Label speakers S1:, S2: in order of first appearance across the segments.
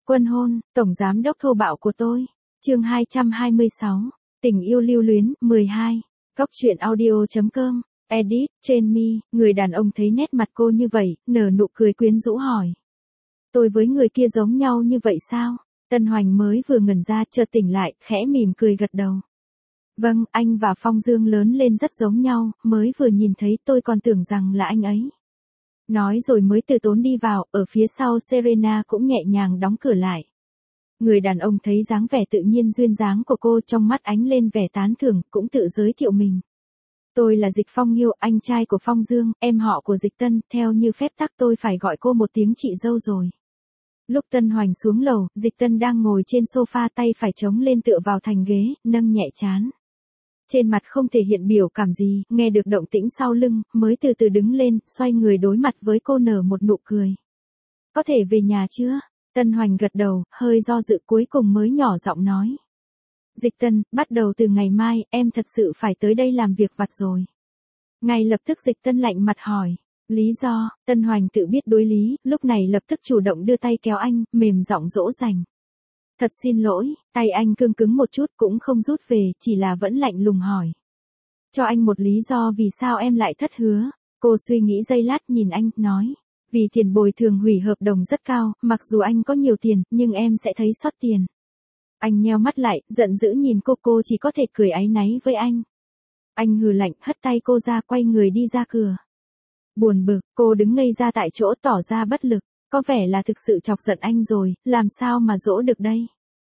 S1: Quân hôn, tổng giám đốc thô bạo của tôi. Chương 226. Tình yêu lưu luyến, 12. Góc truyện audio.com. Edit, trên mi, người đàn ông thấy nét mặt cô như vậy, nở nụ cười quyến rũ hỏi. Tôi với người kia giống nhau như vậy sao? Tân Hoành mới vừa ngẩn ra chợt tỉnh lại, khẽ mỉm cười gật đầu. Vâng, anh và Phong Dương lớn lên rất giống nhau, mới vừa nhìn thấy tôi còn tưởng rằng là anh ấy. Nói rồi mới từ tốn đi vào, ở phía sau Serena cũng nhẹ nhàng đóng cửa lại. Người đàn ông thấy dáng vẻ tự nhiên duyên dáng của cô trong mắt ánh lên vẻ tán thưởng, cũng tự giới thiệu mình. Tôi là Dịch Phong Nghiêu, anh trai của Phong Dương, em họ của Dịch Tân, theo như phép tắc tôi phải gọi cô một tiếng chị dâu rồi. Lúc Tân Hoành xuống lầu, Dịch Tân đang ngồi trên sofa tay phải chống lên tựa vào thành ghế, nâng nhẹ trán. Trên mặt không thể hiện biểu cảm gì, nghe được động tĩnh sau lưng, mới từ từ đứng lên, xoay người đối mặt với cô nở một nụ cười. Có thể về nhà chưa? Tân Hoành gật đầu, hơi do dự cuối cùng mới nhỏ giọng nói. Dịch Tân, bắt đầu từ ngày mai, em thật sự phải tới đây làm việc vặt rồi. Ngay lập tức Dịch Tân lạnh mặt hỏi. Lý do, Tân Hoành tự biết đối lý, lúc này lập tức chủ động đưa tay kéo anh, mềm giọng dỗ dành. Thật xin lỗi, tay anh cương cứng một chút cũng không rút về, chỉ là vẫn lạnh lùng hỏi. Cho anh một lý do vì sao em lại thất hứa. Cô suy nghĩ giây lát nhìn anh, nói. Vì tiền bồi thường hủy hợp đồng rất cao, mặc dù anh có nhiều tiền, nhưng em sẽ thấy sót tiền. Anh nheo mắt lại, giận dữ nhìn cô chỉ có thể cười áy náy với anh. Anh hừ lạnh, hất tay cô ra quay người đi ra cửa. Buồn bực, cô đứng ngây ra tại chỗ tỏ ra bất lực, có vẻ là thực sự chọc giận anh rồi, làm sao mà dỗ được đây.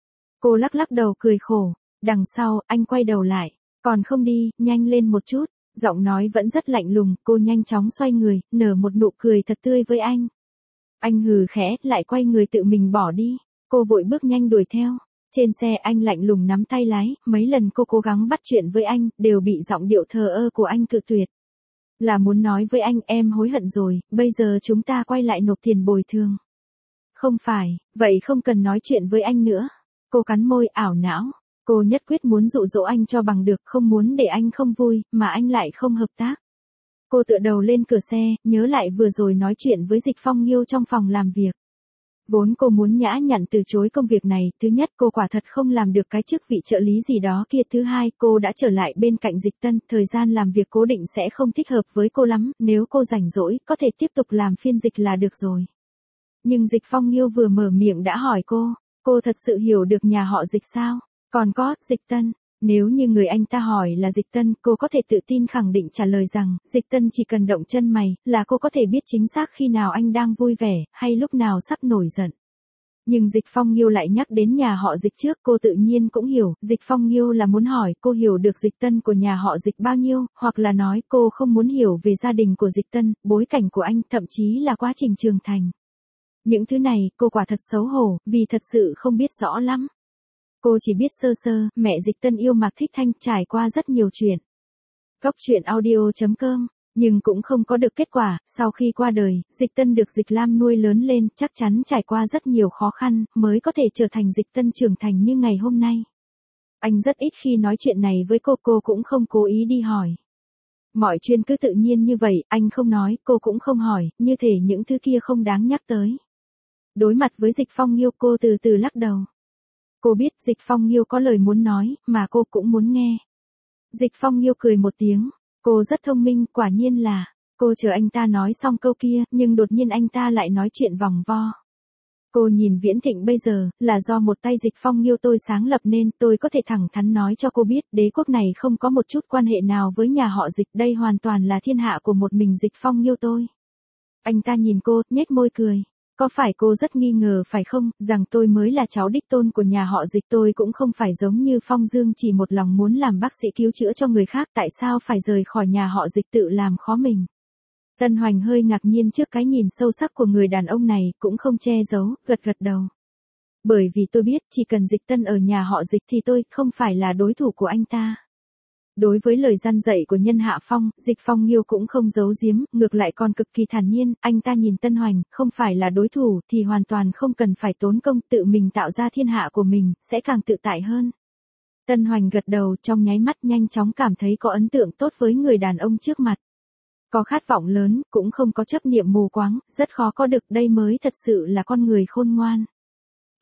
S1: Cô lắc lắc đầu cười khổ, đằng sau, anh quay đầu lại, còn không đi, nhanh lên một chút, giọng nói vẫn rất lạnh lùng, cô nhanh chóng xoay người, nở một nụ cười thật tươi với anh. Anh hừ khẽ, lại quay người tự mình bỏ đi, cô vội bước nhanh đuổi theo. Trên xe anh lạnh lùng nắm tay lái, mấy lần cô cố gắng bắt chuyện với anh, đều bị giọng điệu thờ ơ của anh cự tuyệt. Là muốn nói với anh em hối hận rồi, bây giờ chúng ta quay lại nộp tiền bồi thường. Không phải, vậy không cần nói chuyện với anh nữa. Cô cắn môi ảo não, cô nhất quyết muốn dụ dỗ anh cho bằng được, không muốn để anh không vui, mà anh lại không hợp tác. Cô tựa đầu lên cửa xe, nhớ lại vừa rồi nói chuyện với Dịch Phong Nghiêu trong phòng làm việc. Vốn cô muốn nhã nhặn từ chối công việc này, thứ nhất cô quả thật không làm được cái chức vị trợ lý gì đó kia, thứ hai cô đã trở lại bên cạnh Dịch Tân, thời gian làm việc cố định sẽ không thích hợp với cô lắm, nếu cô rảnh rỗi, có thể tiếp tục làm phiên dịch là được rồi. Nhưng Dịch Phong Nghiêu vừa mở miệng đã hỏi cô thật sự hiểu được nhà họ Dịch sao? Còn có, Dịch Tân. Nếu như người anh ta hỏi là Dịch Tân, cô có thể tự tin khẳng định trả lời rằng, Dịch Tân chỉ cần động chân mày, là cô có thể biết chính xác khi nào anh đang vui vẻ, hay lúc nào sắp nổi giận. Nhưng Dịch Phong Nghiêu lại nhắc đến nhà họ Dịch trước, cô tự nhiên cũng hiểu, Dịch Phong Nghiêu là muốn hỏi cô hiểu được Dịch Tân của nhà họ Dịch bao nhiêu, hoặc là nói cô không muốn hiểu về gia đình của Dịch Tân, bối cảnh của anh, thậm chí là quá trình trưởng thành. Những thứ này, cô quả thật xấu hổ, vì thật sự không biết rõ lắm. Cô chỉ biết sơ sơ, mẹ Dịch Tân yêu Mạc Thích Thanh, trải qua rất nhiều chuyện. Góc truyện audio.com, nhưng cũng không có được kết quả, sau khi qua đời, Dịch Tân được Dịch Lam nuôi lớn lên, chắc chắn trải qua rất nhiều khó khăn, mới có thể trở thành Dịch Tân trưởng thành như ngày hôm nay. Anh rất ít khi nói chuyện này với cô cũng không cố ý đi hỏi. Mọi chuyện cứ tự nhiên như vậy, anh không nói, cô cũng không hỏi, như thể những thứ kia không đáng nhắc tới. Đối mặt với Dịch Phong Nghiêu, cô từ từ lắc đầu. Cô biết Dịch Phong Nghiêu có lời muốn nói, mà cô cũng muốn nghe. Dịch Phong Nghiêu cười một tiếng, cô rất thông minh, quả nhiên là, cô chờ anh ta nói xong câu kia, nhưng đột nhiên anh ta lại nói chuyện vòng vo. Cô nhìn Viễn Thịnh bây giờ, là do một tay Dịch Phong Nghiêu tôi sáng lập nên, tôi có thể thẳng thắn nói cho cô biết, đế quốc này không có một chút quan hệ nào với nhà họ Dịch, đây hoàn toàn là thiên hạ của một mình Dịch Phong Nghiêu tôi. Anh ta nhìn cô, nhếch môi cười. Có phải cô rất nghi ngờ phải không, rằng tôi mới là cháu đích tôn của nhà họ Dịch, tôi cũng không phải giống như Phong Dương chỉ một lòng muốn làm bác sĩ cứu chữa cho người khác, tại sao phải rời khỏi nhà họ Dịch tự làm khó mình. Tân Hoành hơi ngạc nhiên trước cái nhìn sâu sắc của người đàn ông này, cũng không che giấu, gật đầu. Bởi vì tôi biết, chỉ cần Dịch Tân ở nhà họ Dịch thì tôi không phải là đối thủ của anh ta. Đối với lời gian dạy của Nhân Hạ Phong, Dịch Phong Nghiêu cũng không giấu giếm, ngược lại còn cực kỳ thản nhiên, anh ta nhìn Tân Hoành, không phải là đối thủ thì hoàn toàn không cần phải tốn công, tự mình tạo ra thiên hạ của mình, sẽ càng tự tại hơn. Tân Hoành gật đầu, trong nháy mắt nhanh chóng cảm thấy có ấn tượng tốt với người đàn ông trước mặt. Có khát vọng lớn, cũng không có chấp niệm mù quáng, rất khó có được, đây mới thật sự là con người khôn ngoan.